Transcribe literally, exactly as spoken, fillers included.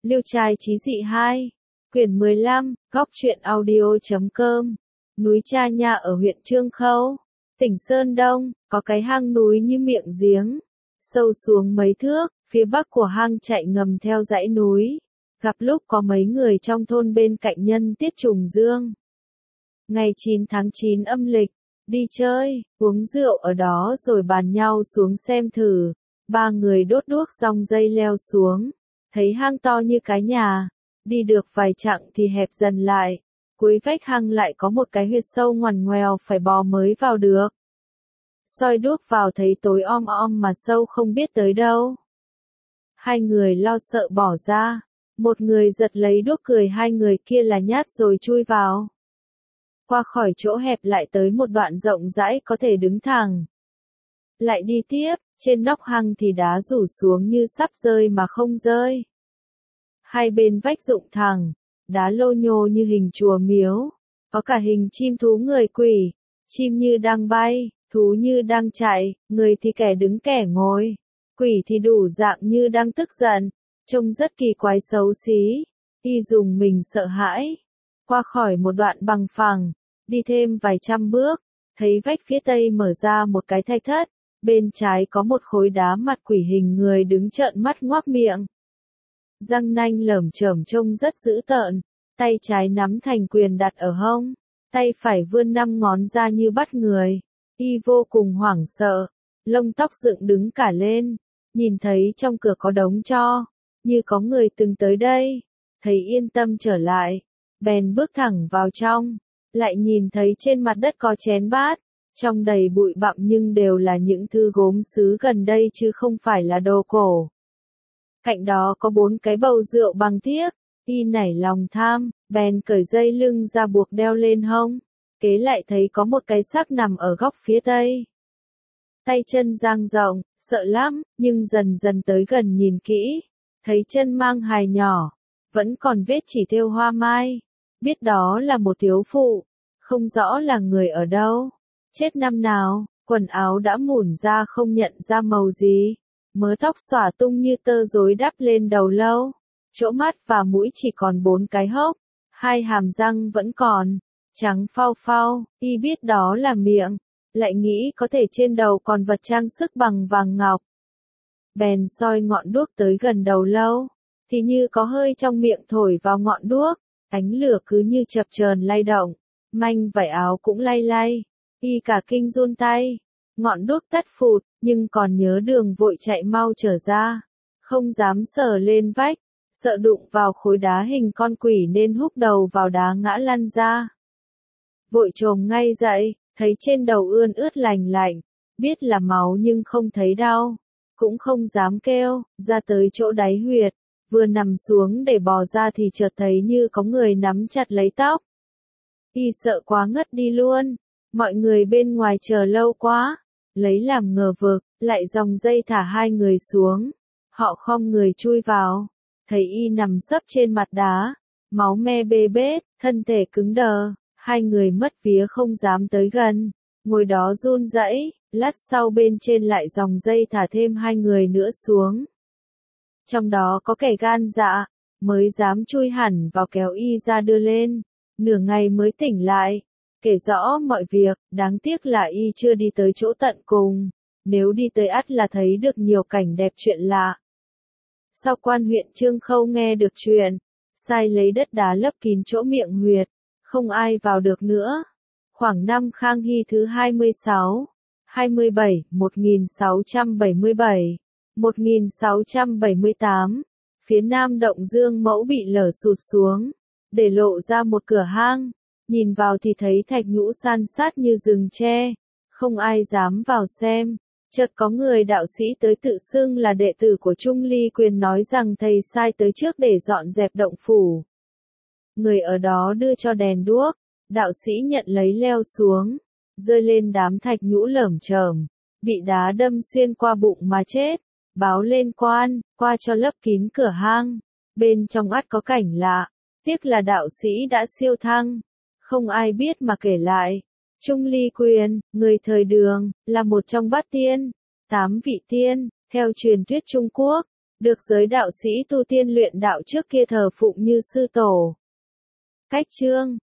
Liêu trai chí dị hai, quyển mười lăm, góc truyện audio chấm com. Núi Cha Nha ở huyện Trương Khâu, tỉnh Sơn Đông, có cái hang núi như miệng giếng, sâu xuống mấy thước, phía bắc của hang chạy ngầm theo dãy núi. Gặp lúc có mấy người trong thôn bên cạnh nhân tiết trùng dương. Ngày chín tháng chín âm lịch, đi chơi, uống rượu ở đó rồi bàn nhau xuống xem thử. Ba người đốt đuốc rong dây leo xuống, thấy hang to như cái nhà, đi được vài chặng thì hẹp dần lại, cuối vách hang lại có một cái huyệt sâu ngoằn ngoèo phải bò mới vào được. Soi đuốc vào thấy tối om om mà sâu không biết tới đâu. Hai người lo sợ bỏ ra, một người giật lấy đuốc cười hai người kia là nhát rồi chui vào. Qua khỏi chỗ hẹp lại tới một đoạn rộng rãi có thể đứng thẳng. Lại đi tiếp, trên nóc hang thì đá rủ xuống như sắp rơi mà không rơi. Hai bên vách rụng thẳng, đá lô nhô như hình chùa miếu, có cả hình chim thú người quỷ, chim như đang bay, thú như đang chạy, người thì kẻ đứng kẻ ngồi, quỷ thì đủ dạng như đang tức giận, trông rất kỳ quái xấu xí, y dùng mình sợ hãi. Qua khỏi một đoạn bằng phẳng, đi thêm vài trăm bước, thấy vách phía tây mở ra một cái thạch thất, bên trái có một khối đá mặt quỷ hình người đứng trợn mắt ngoác miệng. Răng nanh lởm chởm trông rất dữ tợn, tay trái nắm thành quyền đặt ở hông, tay phải vươn năm ngón ra như bắt người, y vô cùng hoảng sợ, lông tóc dựng đứng cả lên, nhìn thấy trong cửa có đống tro, như có người từng tới đây, thấy yên tâm trở lại, bèn bước thẳng vào trong, lại nhìn thấy trên mặt đất có chén bát, trong đầy bụi bặm nhưng đều là những thứ gốm sứ gần đây chứ không phải là đồ cổ. Cạnh đó có bốn cái bầu rượu bằng thiếc, y nảy lòng tham, bèn cởi dây lưng ra buộc đeo lên hông, kế lại thấy có một cái xác nằm ở góc phía tây. Tay chân dang rộng, sợ lắm, nhưng dần dần tới gần nhìn kỹ, thấy chân mang hài nhỏ, vẫn còn vết chỉ thêu hoa mai, biết đó là một thiếu phụ, không rõ là người ở đâu, chết năm nào, quần áo đã mủn ra không nhận ra màu gì. Mớ tóc xõa tung như tơ rối đắp lên đầu lâu, chỗ mắt và mũi chỉ còn bốn cái hốc, hai hàm răng vẫn còn, trắng phau phau, y biết đó là miệng, lại nghĩ có thể trên đầu còn vật trang sức bằng vàng ngọc. Bèn soi ngọn đuốc tới gần đầu lâu, thì như có hơi trong miệng thổi vào ngọn đuốc, ánh lửa cứ như chập chờn lay động, manh vải áo cũng lay lay, y cả kinh run tay. Ngọn đuốc tắt phụt, nhưng còn nhớ đường vội chạy mau trở ra, không dám sờ lên vách, sợ đụng vào khối đá hình con quỷ nên húc đầu vào đá ngã lăn ra. Vội chồm ngay dậy, thấy trên đầu ươn ướt lành lạnh, biết là máu nhưng không thấy đau, cũng không dám kêu, ra tới chỗ đáy huyệt, vừa nằm xuống để bò ra thì chợt thấy như có người nắm chặt lấy tóc. Y sợ quá ngất đi luôn, mọi người bên ngoài chờ lâu quá. Lấy làm ngờ vực, lại dòng dây thả hai người xuống. Họ khom người chui vào, thấy y nằm sấp trên mặt đá, máu me bê bết, thân thể cứng đờ, hai người mất vía không dám tới gần, ngồi đó run rẩy. Lát sau bên trên lại dòng dây thả thêm hai người nữa xuống. Trong đó có kẻ gan dạ, mới dám chui hẳn vào kéo y ra đưa lên, nửa ngày mới tỉnh lại. Kể rõ mọi việc, đáng tiếc là y chưa đi tới chỗ tận cùng, nếu đi tới ắt là thấy được nhiều cảnh đẹp chuyện lạ. Sau quan huyện Trương Khâu nghe được chuyện, sai lấy đất đá lấp kín chỗ miệng huyệt, không ai vào được nữa. Khoảng năm Khang Hy thứ hai mươi sáu, hai mươi bảy, một nghìn sáu trăm bảy mươi bảy, một nghìn sáu trăm bảy mươi tám, phía nam động Dương Mẫu bị lở sụt xuống, để lộ ra một cửa hang. Nhìn vào thì thấy thạch nhũ san sát như rừng tre, không ai dám vào xem. Chợt có người đạo sĩ tới tự xưng là đệ tử của Trung Ly Quyền nói rằng thầy sai tới trước để dọn dẹp động phủ. Người ở đó đưa cho đèn đuốc, đạo sĩ nhận lấy leo xuống, rơi lên đám thạch nhũ lởm chởm, bị đá đâm xuyên qua bụng mà chết, báo lên quan, qua cho lấp kín cửa hang. Bên trong ắt có cảnh lạ, tiếc là đạo sĩ đã siêu thăng. Không ai biết mà kể lại. Trung Ly Quyền, người thời Đường, là một trong bát tiên, tám vị tiên, theo truyền thuyết Trung Quốc, được giới đạo sĩ tu tiên luyện đạo trước kia thờ phụng như sư tổ. Cách chương